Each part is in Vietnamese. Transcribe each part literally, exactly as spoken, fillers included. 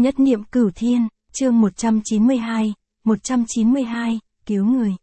Nhất niệm cửu thiên, chương một trăm chín mươi hai, một trăm chín mươi hai, cứu người.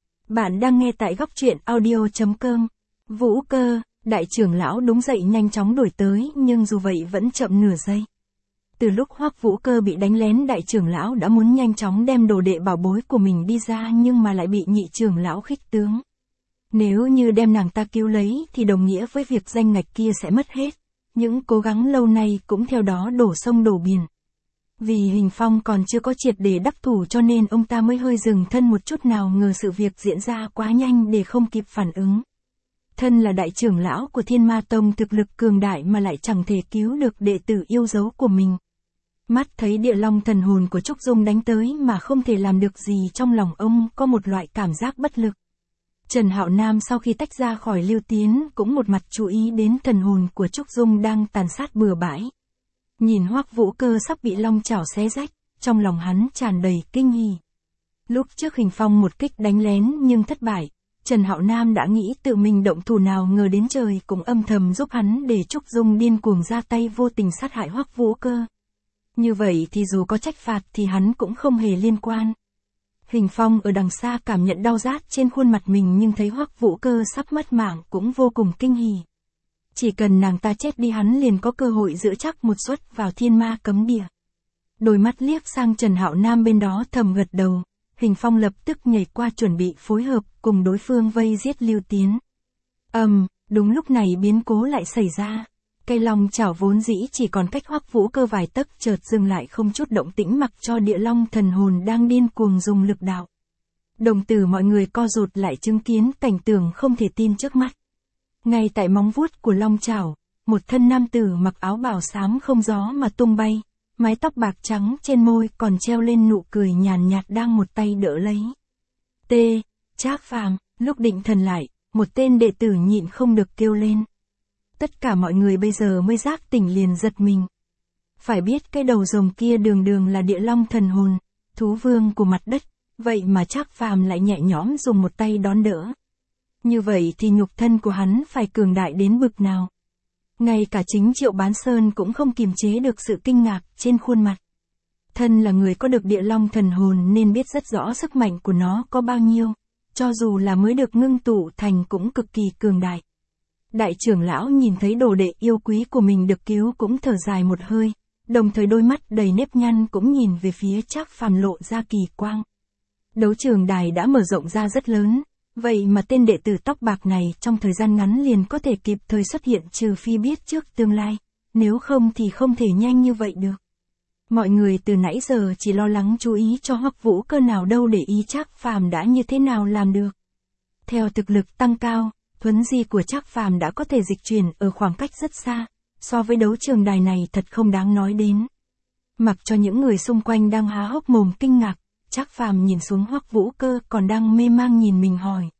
Bạn đang nghe tại góc truyện audio chấm com. Vũ Cơ, đại trưởng lão đúng dậy nhanh chóng đuổi tới, nhưng dù vậy vẫn chậm nửa giây. Từ lúc Hoắc Vũ Cơ bị đánh lén, đại trưởng lão đã muốn nhanh chóng đem đồ đệ bảo bối của mình đi ra, nhưng mà lại bị nhị trưởng lão khích tướng. Nếu như đem nàng ta cứu lấy thì đồng nghĩa với việc danh ngạch kia sẽ mất hết. Những cố gắng lâu nay cũng theo đó đổ sông đổ biển. Vì Hình Phong còn chưa có triệt để đắc thủ cho nên ông ta mới hơi dừng thân một chút, nào ngờ sự việc diễn ra quá nhanh để không kịp phản ứng. Thân là đại trưởng lão của Thiên Ma Tông, thực lực cường đại mà lại chẳng thể cứu được đệ tử yêu dấu của mình. Mắt thấy địa long thần hồn của Trúc Dung đánh tới mà không thể làm được gì, trong lòng ông có một loại cảm giác bất lực. Trần Hạo Nam sau khi tách ra khỏi Lưu Tiến cũng một mặt chú ý đến thần hồn của Trúc Dung đang tàn sát bừa bãi. Nhìn Hoắc Vũ Cơ sắp bị long chảo xé rách, trong lòng hắn tràn đầy kinh hỉ. Lúc trước Hình Phong một kích đánh lén nhưng thất bại, Trần Hạo Nam đã nghĩ tự mình động thủ, nào ngờ đến trời cũng âm thầm giúp hắn để Trúc Dung điên cuồng ra tay vô tình sát hại Hoắc Vũ Cơ. Như vậy thì dù có trách phạt thì hắn cũng không hề liên quan. Hình Phong ở đằng xa cảm nhận đau rát trên khuôn mặt mình, nhưng thấy Hoắc Vũ Cơ sắp mất mạng cũng vô cùng kinh hỉ. Chỉ cần nàng ta chết đi, hắn liền có cơ hội giữ chắc một suất vào thiên ma cấm địa. Đôi mắt liếc sang Trần Hạo Nam bên đó thầm gật đầu, Hình Phong lập tức nhảy qua chuẩn bị phối hợp cùng đối phương vây giết Lưu Tiến. Ầm, um, đúng lúc này biến cố lại xảy ra. Cây long chảo vốn dĩ chỉ còn cách Hoắc Vũ Cơ vài tấc chợt dừng lại không chút động tĩnh, mặc cho địa long thần hồn đang điên cuồng dùng lực đạo. Đồng tử mọi người co rụt lại chứng kiến cảnh tượng không thể tin trước mắt. Ngay tại móng vuốt của long chảo, một thân nam tử mặc áo bào xám không gió mà tung bay, mái tóc bạc trắng trên môi còn treo lên nụ cười nhàn nhạt đang một tay đỡ lấy. T. Trác Phàm. Lúc định thần lại, một tên đệ tử nhịn không được kêu lên. Tất cả mọi người bây giờ mới giác tỉnh liền giật mình. Phải biết cái đầu rồng kia đường đường là địa long thần hồn, thú vương của mặt đất, vậy mà Trác Phàm lại nhẹ nhõm dùng một tay đón đỡ. Như vậy thì nhục thân của hắn phải cường đại đến bực nào. Ngay cả chính Triệu Bán Sơn cũng không kiềm chế được sự kinh ngạc trên khuôn mặt. Thân là người có được địa long thần hồn nên biết rất rõ sức mạnh của nó có bao nhiêu, cho dù là mới được ngưng tụ thành cũng cực kỳ cường đại. Đại trưởng lão nhìn thấy đồ đệ yêu quý của mình được cứu cũng thở dài một hơi, đồng thời đôi mắt đầy nếp nhăn cũng nhìn về phía Trác Phàm lộ ra kỳ quang. Đấu trường đài đã mở rộng ra rất lớn, vậy mà tên đệ tử tóc bạc này trong thời gian ngắn liền có thể kịp thời xuất hiện, trừ phi biết trước tương lai, nếu không thì không thể nhanh như vậy được. Mọi người từ nãy giờ chỉ lo lắng chú ý cho Hoắc Vũ Cơ, nào đâu để ý Trác Phàm đã như thế nào làm được. Theo thực lực tăng cao, thuấn di của Trác Phàm đã có thể dịch chuyển ở khoảng cách rất xa, so với đấu trường đài này thật không đáng nói đến. Mặc cho những người xung quanh đang há hốc mồm kinh ngạc, Trác Phàm nhìn xuống Hoắc Vũ Cơ còn đang mê mang nhìn mình hỏi.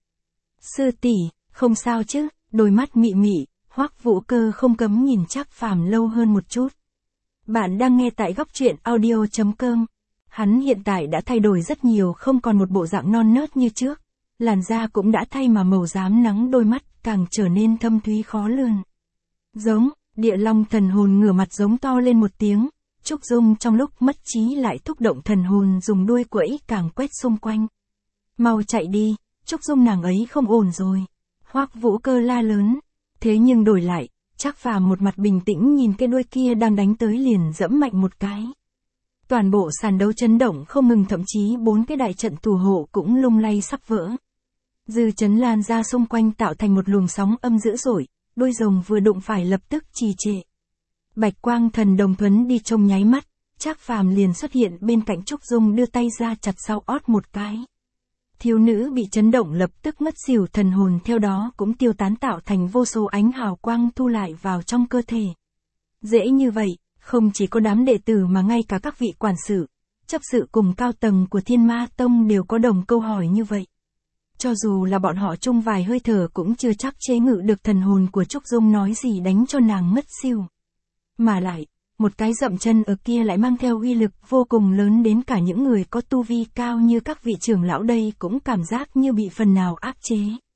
Sư tỷ, không sao chứ? Đôi mắt mị mị, Hoắc Vũ Cơ không cấm nhìn Trác Phàm lâu hơn một chút. Bạn đang nghe tại góc truyện audio chấm com. Hắn hiện tại đã thay đổi rất nhiều, không còn một bộ dạng non nớt như trước. Làn da cũng đã thay mà màu rám nắng, đôi mắt càng trở nên thâm thúy khó lường. Giống, địa long thần hồn ngửa mặt giống to lên một tiếng. Trúc Dung trong lúc mất trí lại thúc động thần hồn dùng đuôi quẫy càng quét xung quanh. Mau chạy đi, Trúc Dung nàng ấy không ổn rồi. Hoắc Vũ Cơ la lớn. Thế nhưng đổi lại, Trác Phàm một mặt bình tĩnh nhìn cái đuôi kia đang đánh tới liền giẫm mạnh một cái. Toàn bộ sàn đấu chấn động không ngừng, thậm chí bốn cái đại trận thủ hộ cũng lung lay sắp vỡ. Dư chấn lan ra xung quanh tạo thành một luồng sóng âm dữ dội, đôi rồng vừa đụng phải lập tức trì trệ. Bạch quang thần đồng thuấn đi trong nháy mắt, Trác Phàm liền xuất hiện bên cạnh Trúc Dung, đưa tay ra chặt sau ót một cái. Thiếu nữ bị chấn động lập tức ngất xỉu, thần hồn theo đó cũng tiêu tán, tạo thành vô số ánh hào quang thu lại vào trong cơ thể. Dễ như vậy, không chỉ có đám đệ tử mà ngay cả các vị quản sự, chấp sự cùng cao tầng của Thiên Ma Tông đều có đồng câu hỏi như vậy. Cho dù là bọn họ chung vài hơi thở cũng chưa chắc chế ngự được thần hồn của Trúc Dung, nói gì đánh cho nàng ngất xỉu. Mà lại, một cái dậm chân ở kia lại mang theo uy lực vô cùng lớn, đến cả những người có tu vi cao như các vị trưởng lão đây cũng cảm giác như bị phần nào áp chế.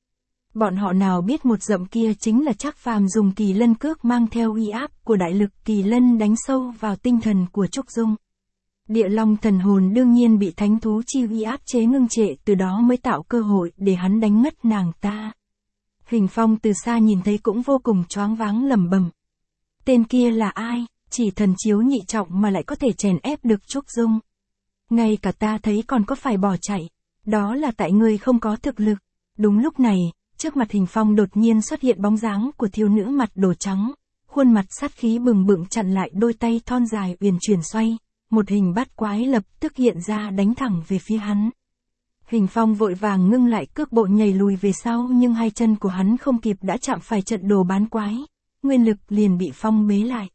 Bọn họ nào biết một dậm kia chính là Trác Phàm dùng kỳ lân cước mang theo uy áp của đại lực kỳ lân đánh sâu vào tinh thần của Trúc Dung. Địa long thần hồn đương nhiên bị thánh thú chi uy áp chế ngưng trệ, từ đó mới tạo cơ hội để hắn đánh ngất nàng ta. Hình Phong từ xa nhìn thấy cũng vô cùng choáng váng lẩm bẩm. Tên kia là ai, chỉ thần chiếu nhị trọng mà lại có thể chèn ép được Trúc Dung. Ngay cả ta thấy còn có phải bỏ chạy, đó là tại ngươi không có thực lực. Đúng lúc này, trước mặt Hình Phong đột nhiên xuất hiện bóng dáng của thiếu nữ mặt đồ trắng, khuôn mặt sát khí bừng bừng chặn lại đôi tay thon dài uyển chuyển xoay, một hình bát quái lập tức hiện ra đánh thẳng về phía hắn. Hình Phong vội vàng ngưng lại cước bộ nhảy lùi về sau, nhưng hai chân của hắn không kịp đã chạm phải trận đồ bán quái, nguyên lực liền bị Phong bế lại.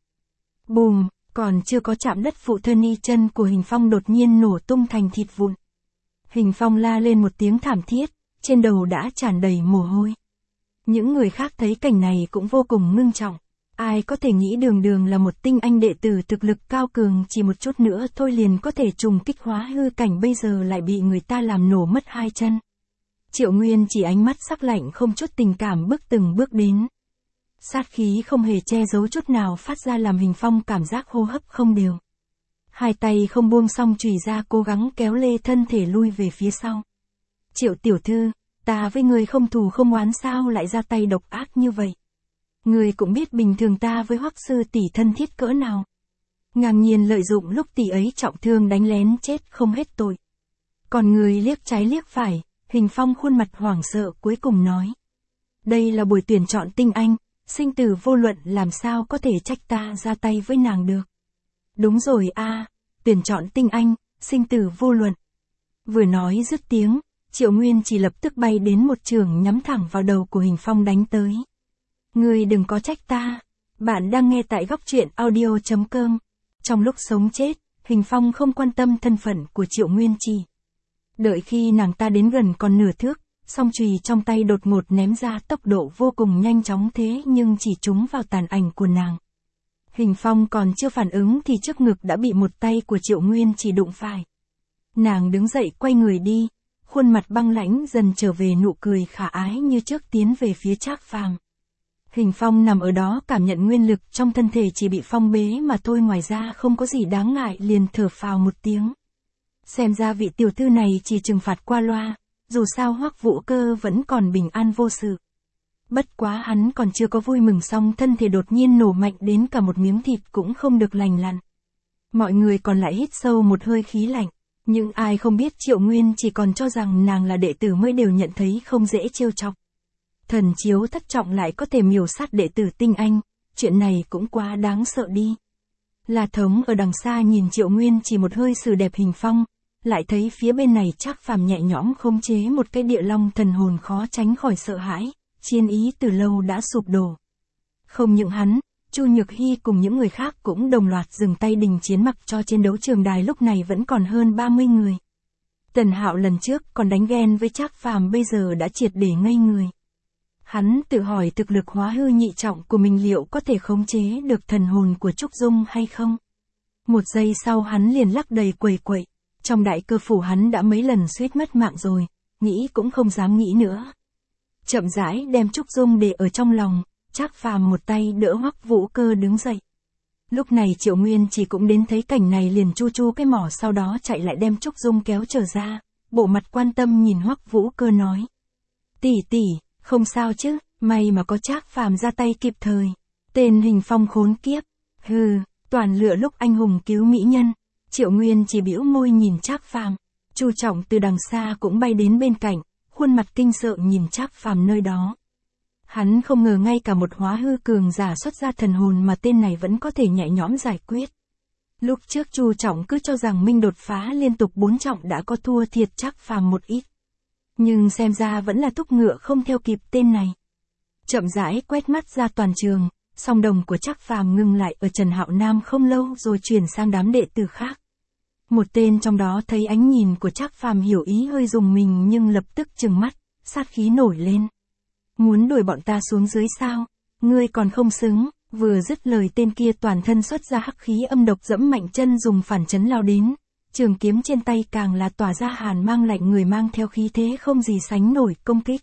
Bùm, còn chưa có chạm đất phụ thân y chân của Hình Phong đột nhiên nổ tung thành thịt vụn. Hình Phong la lên một tiếng thảm thiết, trên đầu đã tràn đầy mồ hôi. Những người khác thấy cảnh này cũng vô cùng ngưng trọng. Ai có thể nghĩ Đường Đường là một tinh anh đệ tử thực lực cao cường, chỉ một chút nữa thôi liền có thể trùng kích hóa hư cảnh, bây giờ lại bị người ta làm nổ mất hai chân. Triệu Nguyên chỉ ánh mắt sắc lạnh không chút tình cảm bước từng bước đến. Sát khí không hề che giấu chút nào phát ra làm Hình Phong cảm giác hô hấp không đều. Hai tay không buông song chùy ra cố gắng kéo lê thân thể lui về phía sau. Triệu tiểu thư, ta với người không thù không oán sao lại ra tay độc ác như vậy? Người cũng biết bình thường ta với Hoắc sư tỷ thân thiết cỡ nào. Ngang nhiên lợi dụng lúc tỷ ấy trọng thương đánh lén chết không hết tội. Còn người liếc trái liếc phải, Hình Phong khuôn mặt hoảng sợ cuối cùng nói. Đây là buổi tuyển chọn tinh anh, sinh tử vô luận, làm sao có thể trách ta ra tay với nàng được. Đúng rồi a, tuyển chọn tinh anh, sinh tử vô luận. Vừa nói dứt tiếng, Triệu Nguyên chỉ lập tức bay đến một trường nhắm thẳng vào đầu của Hình Phong đánh tới. Ngươi đừng có trách ta. Bạn đang nghe tại góc truyện audio chấm com. Trong lúc sống chết, Hình Phong không quan tâm thân phận của Triệu Nguyên Trì. Đợi khi nàng ta đến gần còn nửa thước, song chùy trong tay đột ngột ném ra, tốc độ vô cùng nhanh chóng thế nhưng chỉ trúng vào tàn ảnh của nàng. Hình Phong còn chưa phản ứng thì trước ngực đã bị một tay của Triệu Nguyên Trì đụng phải. Nàng đứng dậy quay người đi, khuôn mặt băng lãnh dần trở về nụ cười khả ái như trước, tiến về phía Trác Phàm. Hình Phong nằm ở đó cảm nhận nguyên lực trong thân thể chỉ bị phong bế mà thôi, ngoài ra không có gì đáng ngại, liền thở phào một tiếng. Xem ra vị tiểu thư này chỉ trừng phạt qua loa, dù sao Hoắc Vũ Cơ vẫn còn bình an vô sự. Bất quá hắn còn chưa có vui mừng xong, thân thể đột nhiên nổ mạnh đến cả một miếng thịt cũng không được lành lặn. Mọi người còn lại hít sâu một hơi khí lạnh, nhưng ai không biết Triệu Nguyên chỉ còn cho rằng nàng là đệ tử mới đều nhận thấy không dễ trêu chọc. Thần chiếu thất trọng lại có thể miểu sát đệ tử tinh anh, chuyện này cũng quá đáng sợ đi. La Thống ở đằng xa nhìn Triệu Nguyên chỉ một hơi xử đẹp Hình Phong, lại thấy phía bên này Trác Phàm nhẹ nhõm khống chế một cái địa long thần hồn, khó tránh khỏi sợ hãi, chiến ý từ lâu đã sụp đổ. Không những hắn, Chu Nhược Hy cùng những người khác cũng đồng loạt dừng tay đình chiến, mặc cho trên đấu trường đài lúc này vẫn còn hơn ba mươi người. Tần Hạo lần trước còn đánh ghen với Trác Phàm, bây giờ đã triệt để ngây người. Hắn tự hỏi thực lực hóa hư nhị trọng của mình liệu có thể khống chế được thần hồn của Trúc Dung hay không? Một giây sau hắn liền lắc đầy quẩy quậy. Trong đại cơ phủ hắn đã mấy lần suýt mất mạng rồi, nghĩ cũng không dám nghĩ nữa. Chậm rãi đem Trúc Dung để ở trong lòng, Trác Phàm một tay đỡ Hoắc Vũ Cơ đứng dậy. Lúc này Triệu Nguyên chỉ cũng đến thấy cảnh này, liền chu chu cái mỏ, sau đó chạy lại đem Trúc Dung kéo trở ra, bộ mặt quan tâm nhìn Hoắc Vũ Cơ nói. Tỷ tỷ, không sao chứ, may mà có Trác Phàm ra tay kịp thời. Tên Hình Phong khốn kiếp, hừ, toàn lựa lúc anh hùng cứu mỹ nhân. Triệu Nguyên chỉ bĩu môi nhìn Trác Phàm. Chu Trọng từ đằng xa cũng bay đến bên cạnh, khuôn mặt kinh sợ nhìn Trác Phàm nơi đó. Hắn không ngờ ngay cả một hóa hư cường giả xuất ra thần hồn mà tên này vẫn có thể nhẹ nhõm giải quyết. Lúc trước Chu Trọng cứ cho rằng mình đột phá liên tục bốn trọng đã có thua thiệt Trác Phàm một ít. Nhưng xem ra vẫn là thúc ngựa không theo kịp tên này. Chậm rãi quét mắt ra toàn trường, song đồng của Trác Phàm ngừng lại ở Trần Hạo Nam không lâu rồi chuyển sang đám đệ tử khác. Một tên trong đó thấy ánh nhìn của Trác Phàm hiểu ý hơi rùng mình, nhưng lập tức trừng mắt, sát khí nổi lên. Muốn đuổi bọn ta xuống dưới sao? Ngươi còn không xứng. Vừa dứt lời tên kia toàn thân xuất ra hắc khí âm độc, dẫm mạnh chân dùng phản chấn lao đến. Trường kiếm trên tay càng là tỏa ra hàn mang lạnh người, mang theo khí thế không gì sánh nổi công kích.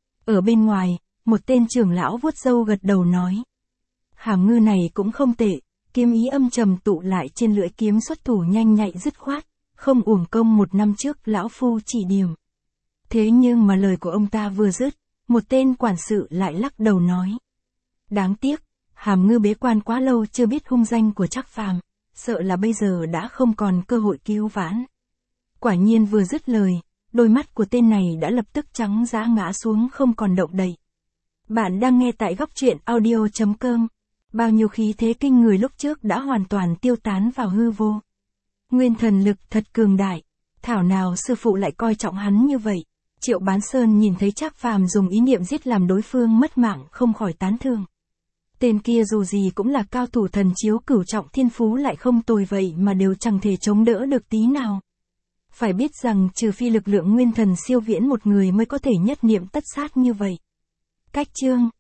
Ở bên ngoài, một tên trưởng lão vuốt râu gật đầu nói. Hàm Ngư này cũng không tệ, kiếm ý âm trầm tụ lại trên lưỡi kiếm, xuất thủ nhanh nhạy dứt khoát, không uổng công một năm trước lão phu chỉ điểm. Thế nhưng mà lời của ông ta vừa dứt, một tên quản sự lại lắc đầu nói. Đáng tiếc, Hàm Ngư bế quan quá lâu chưa biết hung danh của Trác Phàm, sợ là bây giờ đã không còn cơ hội cứu vãn. Quả nhiên vừa dứt lời, đôi mắt của tên này đã lập tức trắng dã ngã xuống không còn động đậy. Bạn đang nghe tại góc truyện audio chấm com. Bao nhiêu khí thế kinh người lúc trước đã hoàn toàn tiêu tán vào hư vô. Nguyên thần lực thật cường đại, thảo nào sư phụ lại coi trọng hắn như vậy. Triệu Bán Sơn nhìn thấy Trác Phàm dùng ý niệm giết làm đối phương mất mạng không khỏi tán thưởng. Tên kia dù gì cũng là cao thủ thần chiếu cửu trọng, thiên phú lại không tồi vậy mà đều chẳng thể chống đỡ được tí nào. Phải biết rằng trừ phi lực lượng nguyên thần siêu viễn một người mới có thể nhất niệm tất sát như vậy. Cách chương